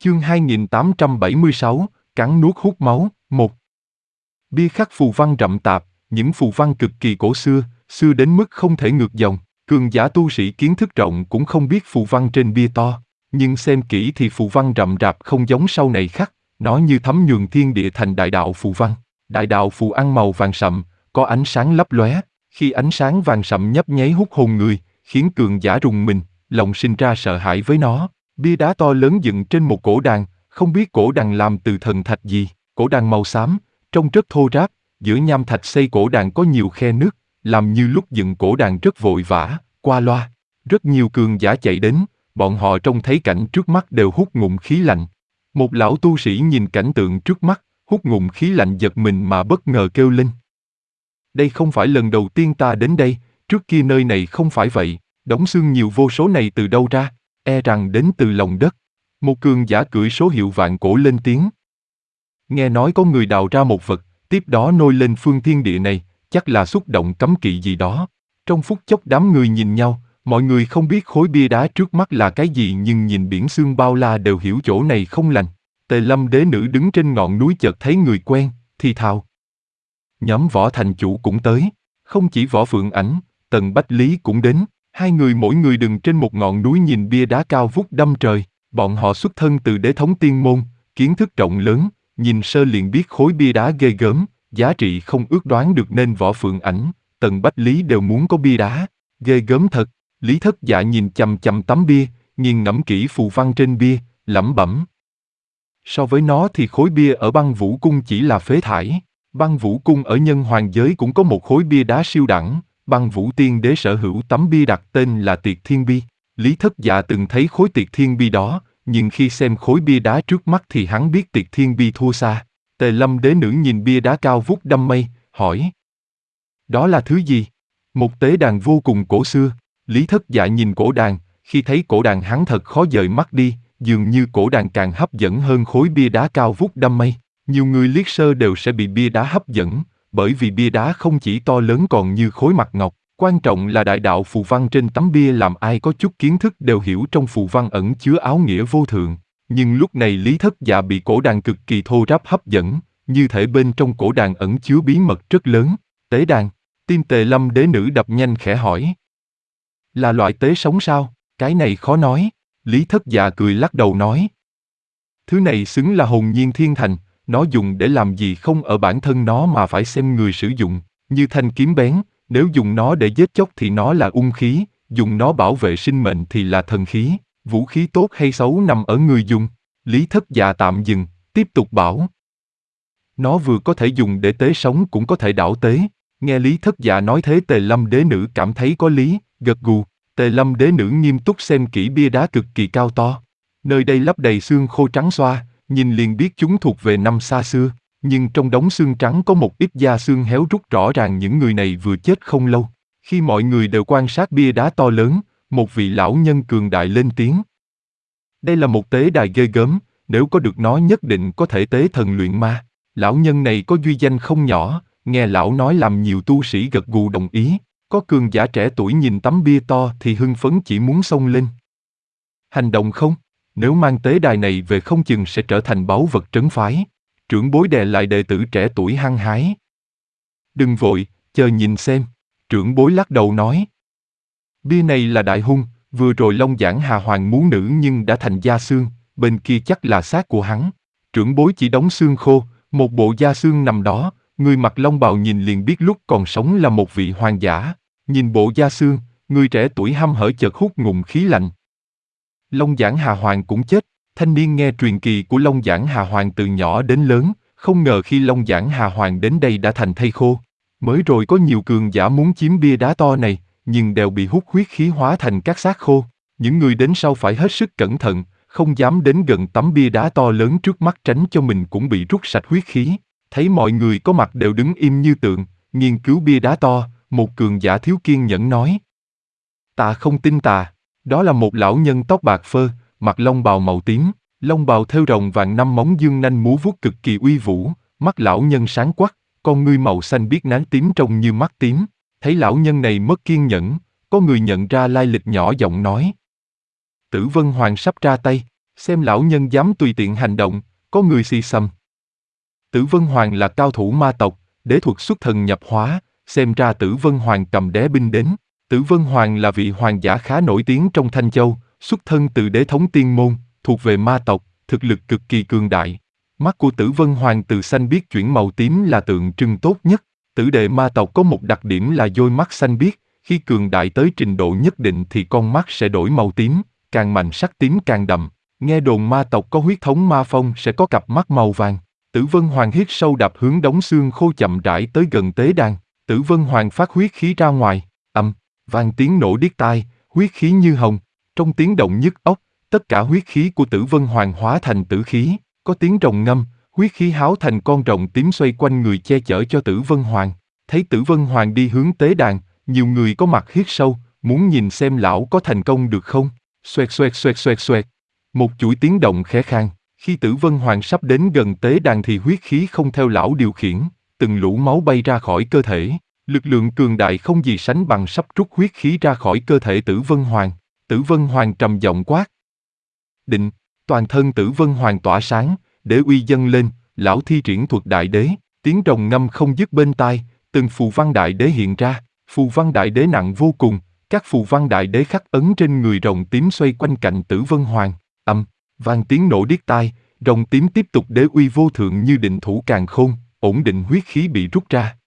Chương 2876, cắn nuốt hút máu, 1. Bia khắc phù văn rậm tạp, những phù văn cực kỳ cổ xưa đến mức không thể ngược dòng. Cường giả tu sĩ kiến thức rộng cũng không biết phù văn trên bia to, nhưng xem kỹ thì phù văn rậm rạp không giống sau này khắc, nó như thấm nhuần thiên địa thành đại đạo phù văn. Đại đạo phù ăn màu vàng sậm, có ánh sáng lấp lóe, khi ánh sáng vàng sậm nhấp nháy hút hồn người, khiến cường giả rùng mình, lòng sinh ra sợ hãi với nó. Bia đá to lớn dựng trên một cổ đàn, không biết cổ đàn làm từ thần thạch gì, cổ đàn màu xám, trông rất thô ráp, giữa nham thạch xây cổ đàn có nhiều khe nứt, làm như lúc dựng cổ đàn rất vội vã, qua loa. Rất nhiều cường giả chạy đến, bọn họ trông thấy cảnh trước mắt đều hút ngụm khí lạnh. Một lão tu sĩ nhìn cảnh tượng trước mắt, hút ngụm khí lạnh giật mình mà bất ngờ kêu lên. Đây không phải lần đầu tiên ta đến đây, trước kia nơi này không phải vậy, đống xương nhiều vô số này từ đâu ra, e rằng đến từ lòng đất. Một cường giả cưỡi số hiệu vạn cổ lên tiếng. Nghe nói có người đào ra một vật, tiếp đó nôi lên phương thiên địa này, chắc là xúc động cấm kỵ gì đó. Trong phút chốc đám người nhìn nhau, mọi người không biết khối bia đá trước mắt là cái gì nhưng nhìn biển xương bao la đều hiểu chỗ này không lành. Tề Lâm đế nữ đứng trên ngọn núi chợt thấy người quen, thì thào. Nhóm Võ thành chủ cũng tới, không chỉ Võ Phượng Ảnh, Tần Bách Lý cũng đến, hai người mỗi người đứng trên một ngọn núi nhìn bia đá cao vút đâm trời, bọn họ xuất thân từ đế thống tiên môn, kiến thức rộng lớn, nhìn sơ liền biết khối bia đá ghê gớm, giá trị không ước đoán được nên Võ Phượng Ảnh, Tần Bách Lý đều muốn có bia đá, ghê gớm thật. Lý Thất Dạ nhìn chằm chằm tấm bia, nghiền ngẫm kỹ phù văn trên bia, lẩm bẩm. So với nó thì khối bia ở Băng Vũ Cung chỉ là phế thải. Băng Vũ Cung ở Nhân Hoàng giới cũng có một khối bia đá siêu đẳng, Băng Vũ Tiên Đế sở hữu tấm bia đặt tên là Tiệt Thiên Bi. Lý Thất Dạ từng thấy khối Tiệt Thiên Bi đó, nhưng khi xem khối bia đá trước mắt thì hắn biết Tiệt Thiên Bi thua xa. Tề Lâm đế nữ nhìn bia đá cao vút đâm mây, hỏi. Đó là thứ gì? Một tế đàn vô cùng cổ xưa. Lý Thất Dạ nhìn cổ đàn, khi thấy cổ đàn hắn thật khó dời mắt đi, dường như cổ đàn càng hấp dẫn hơn khối bia đá cao vút đâm mây. Nhiều người liếc sơ đều sẽ bị bia đá hấp dẫn, bởi vì bia đá không chỉ to lớn còn như khối mặt ngọc. Quan trọng là đại đạo phù văn trên tấm bia làm ai có chút kiến thức đều hiểu trong phù văn ẩn chứa áo nghĩa vô thượng. Nhưng lúc này Lý Thất Dạ bị cổ đàn cực kỳ thô ráp hấp dẫn, như thể bên trong cổ đàn ẩn chứa bí mật rất lớn. Tế đàn, tim Tề Lâm đế nữ đập nhanh khẽ hỏi. Là loại tế sống sao? Cái này khó nói. Lý Thất Dạ cười lắc đầu nói. Thứ này xứng là hồn nhiên thiên thành, nó dùng để làm gì không ở bản thân nó mà phải xem người sử dụng, như thanh kiếm bén, nếu dùng nó để giết chóc thì nó là ung khí, dùng nó bảo vệ sinh mệnh thì là thần khí, vũ khí tốt hay xấu nằm ở người dùng. Lý Thất Dạ tạm dừng, tiếp tục bảo. Nó vừa có thể dùng để tế sống cũng có thể đảo tế. Nghe Lý Thất Dạ nói thế Tề Lâm đế nữ cảm thấy có lý, gật gù. Tề Lâm đế nữ nghiêm túc xem kỹ bia đá cực kỳ cao to. Nơi đây lấp đầy xương khô trắng xoa, nhìn liền biết chúng thuộc về năm xa xưa, nhưng trong đống xương trắng có một ít da xương héo rút rõ ràng những người này vừa chết không lâu. Khi mọi người đều quan sát bia đá to lớn, một vị lão nhân cường đại lên tiếng. Đây là một tế đài ghê gớm, nếu có được nó nhất định có thể tế thần luyện ma. Lão nhân này có duy danh không nhỏ, nghe lão nói làm nhiều tu sĩ gật gù đồng ý. Có cường giả trẻ tuổi nhìn tấm bia to thì hưng phấn chỉ muốn xông lên. Hành động không? Nếu mang tế đài này về không chừng sẽ trở thành báu vật trấn phái. Trưởng bối đè lại đệ tử trẻ tuổi hăng hái. Đừng vội, chờ nhìn xem. Trưởng bối lắc đầu nói. Bia này là đại hung, vừa rồi Long Giảng Hà Hoàng muốn nữ nhưng đã thành da xương, bên kia chắc là xác của hắn. Trưởng bối chỉ đóng xương khô, một bộ da xương nằm đó, người mặc long bào nhìn liền biết lúc còn sống là một vị hoàng giả. Nhìn bộ da xương, người trẻ tuổi hăm hở chợt hút ngụm khí lạnh. Long Giảng Hà Hoàng cũng chết. Thanh niên nghe truyền kỳ của Long Giảng Hà Hoàng từ nhỏ đến lớn, không ngờ khi Long Giảng Hà Hoàng đến đây đã thành thây khô. Mới rồi có nhiều cường giả muốn chiếm bia đá to này, nhưng đều bị hút huyết khí hóa thành các xác khô. Những người đến sau phải hết sức cẩn thận, không dám đến gần tấm bia đá to lớn trước mắt tránh cho mình cũng bị rút sạch huyết khí. Thấy mọi người có mặt đều đứng im như tượng, nghiên cứu bia đá to, một cường giả thiếu kiên nhẫn nói. Ta không tin tà, đó là một lão nhân tóc bạc phơ, mặc long bào màu tím, long bào thêu rồng vàng năm móng dương nanh múa vuốt cực kỳ uy vũ, mắt lão nhân sáng quắc, con ngươi màu xanh biếc nán tím trông như mắt tím. Thấy lão nhân này mất kiên nhẫn, có người nhận ra lai lịch nhỏ giọng nói. Tử Vân Hoàng sắp ra tay. Xem lão nhân dám tùy tiện hành động, có người xì xầm. Tử Vân Hoàng là cao thủ ma tộc, đế thuật xuất thần nhập hóa, xem ra Tử Vân Hoàng cầm đế binh đến. Tử Vân Hoàng là vị hoàng giả khá nổi tiếng trong Thanh Châu, xuất thân từ đế thống tiên môn, thuộc về ma tộc, thực lực cực kỳ cường đại. Mắt của Tử Vân Hoàng từ xanh biếc chuyển màu tím là tượng trưng tốt nhất. Tử đệ ma tộc có một đặc điểm là đôi mắt xanh biếc, khi cường đại tới trình độ nhất định thì con mắt sẽ đổi màu tím, càng mạnh sắc tím càng đậm. Nghe đồn ma tộc có huyết thống ma phong sẽ có cặp mắt màu vàng. Tử Vân Hoàng hít sâu đạp hướng đống xương khô chậm rãi tới gần tế đàn. Tử Vân Hoàng phát huyết khí ra ngoài, vang tiếng nổ điếc tai, huyết khí như hồng. Trong tiếng động nhức óc, tất cả huyết khí của Tử Vân Hoàng hóa thành tử khí, có tiếng rồng ngâm, huyết khí háo thành con rồng tím xoay quanh người che chở cho Tử Vân Hoàng. Thấy Tử Vân Hoàng đi hướng tế đàn, nhiều người có mặt hít sâu, muốn nhìn xem lão có thành công được không. Xoẹt xoẹt xoẹt xoẹt xoẹt. Một chuỗi tiếng động khẽ khàng. Khi Tử Vân Hoàng sắp đến gần tế đàn thì huyết khí không theo lão điều khiển, từng lũ máu bay ra khỏi cơ thể. Lực lượng cường đại không gì sánh bằng sắp trút huyết khí ra khỏi cơ thể Tử Vân Hoàng. Tử Vân Hoàng trầm giọng quát. Định, toàn thân Tử Vân Hoàng tỏa sáng, đế uy dâng lên, lão thi triển thuật đại đế, tiếng rồng ngâm không dứt bên tai, từng phù văn đại đế hiện ra, phù văn đại đế nặng vô cùng, các phù văn đại đế khắc ấn trên người rồng tím xoay quanh cạnh Tử Vân Hoàng. Vang tiếng nổ điếc tai, rồng tím tiếp tục đế uy vô thượng như định thủ càn khôn, ổn định huyết khí bị rút ra.